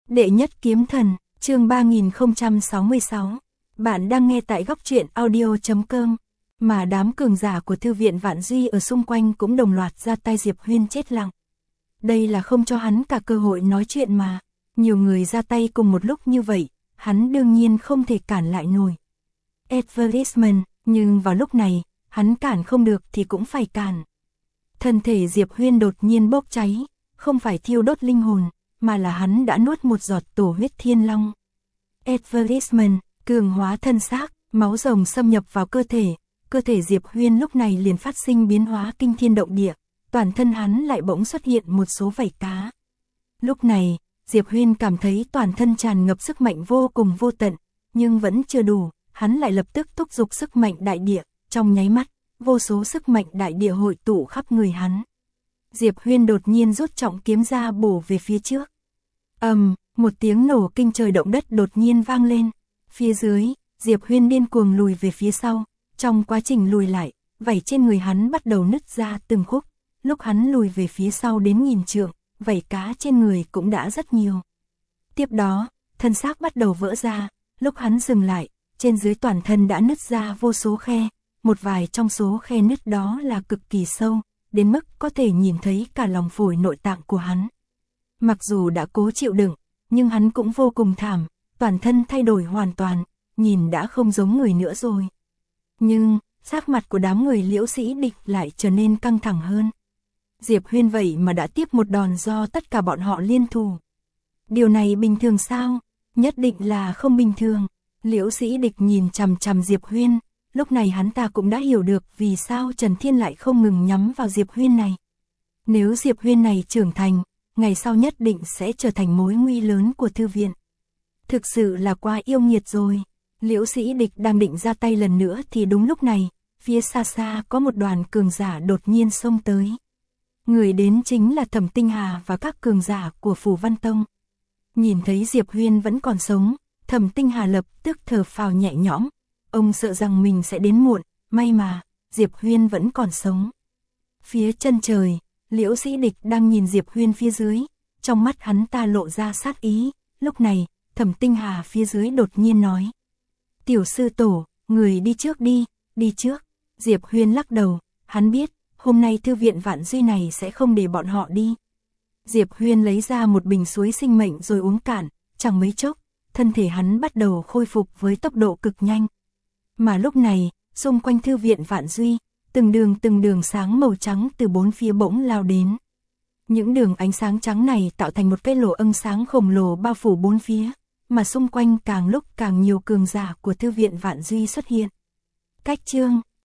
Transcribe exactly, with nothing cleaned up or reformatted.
Đệ nhất kiếm thần, chương ba nghìn không trăm sáu mươi sáu. Bạn đang nghe tại góc truyện audio chấm com. Mà đám cường giả của thư viện Vạn Duy ở xung quanh cũng đồng loạt ra tay. Diệp Huyên chết lặng. Đây là không cho hắn cả cơ hội nói chuyện mà. Nhiều người ra tay cùng một lúc như vậy, hắn đương nhiên không thể cản lại nổi. Advertisement, nhưng vào lúc này, hắn cản không được thì cũng phải cản. Thân thể Diệp Huyên đột nhiên bốc cháy, không phải thiêu đốt linh hồn, mà là hắn đã nuốt một giọt tổ huyết thiên long. Advertisement, cường hóa thân xác, máu rồng xâm nhập vào cơ thể, cơ thể Diệp Huyên lúc này liền phát sinh biến hóa kinh thiên động địa, toàn thân hắn lại bỗng xuất hiện một số vảy cá. Lúc này, Diệp Huyên cảm thấy toàn thân tràn ngập sức mạnh vô cùng vô tận, nhưng vẫn chưa đủ, hắn lại lập tức thúc giục sức mạnh đại địa, trong nháy mắt, vô số sức mạnh đại địa hội tụ khắp người hắn. Diệp Huyên đột nhiên rút trọng kiếm ra bổ về phía trước. Ầm, um, một tiếng nổ kinh trời động đất đột nhiên vang lên. Phía dưới, Diệp Huyên điên cuồng lùi về phía sau, trong quá trình lùi lại, vảy trên người hắn bắt đầu nứt ra từng khúc. Lúc hắn lùi về phía sau đến nghìn trượng, vảy cá trên người cũng đã rất nhiều. Tiếp đó, thân xác bắt đầu vỡ ra, lúc hắn dừng lại, trên dưới toàn thân đã nứt ra vô số khe, một vài trong số khe nứt đó là cực kỳ sâu, đến mức có thể nhìn thấy cả lòng phổi nội tạng của hắn. Mặc dù đã cố chịu đựng, nhưng hắn cũng vô cùng thảm, toàn thân thay đổi hoàn toàn, nhìn đã không giống người nữa rồi. Nhưng, sắc mặt của đám người Liễu Sĩ Địch lại trở nên căng thẳng hơn. Diệp Huyên vậy mà đã tiếp một đòn do tất cả bọn họ liên thủ. Điều này bình thường sao? Nhất định là không bình thường. Liễu Sĩ Địch nhìn chằm chằm Diệp Huyên, lúc này hắn ta cũng đã hiểu được vì sao Trần Thiên lại không ngừng nhắm vào Diệp Huyên này. Nếu Diệp Huyên này trưởng thành, ngày sau nhất định sẽ trở thành mối nguy lớn của thư viện. Thực sự là quá yêu nghiệt rồi. Liễu Sĩ Địch đang định ra tay lần nữa thì đúng lúc này, phía xa xa có một đoàn cường giả đột nhiên xông tới. Người đến chính là Thẩm Tinh Hà và các cường giả của Phù Văn Tông. Nhìn thấy Diệp Huyên vẫn còn sống, Thẩm Tinh Hà lập tức thở phào nhẹ nhõm. Ông sợ rằng mình sẽ đến muộn, may mà, Diệp Huyên vẫn còn sống. Phía chân trời, Liễu Sĩ Địch đang nhìn Diệp Huyên phía dưới, trong mắt hắn ta lộ ra sát ý. Lúc này, Thẩm Tinh Hà phía dưới đột nhiên nói: Tiểu sư tổ, người đi trước đi, đi trước. Diệp Huyên lắc đầu, hắn biết, hôm nay thư viện Vạn Duy này sẽ không để bọn họ đi. Diệp Huyên lấy ra một bình suối sinh mệnh rồi uống cạn, chẳng mấy chốc, thân thể hắn bắt đầu khôi phục với tốc độ cực nhanh. Mà lúc này, xung quanh thư viện Vạn Duy, từng đường từng đường sáng màu trắng từ bốn phía bỗng lao đến. Những đường ánh sáng trắng này tạo thành một cái lỗ ân sáng khổng lồ bao phủ bốn phía, mà xung quanh càng lúc càng nhiều cường giả của thư viện Vạn Duy xuất hiện. Cách chương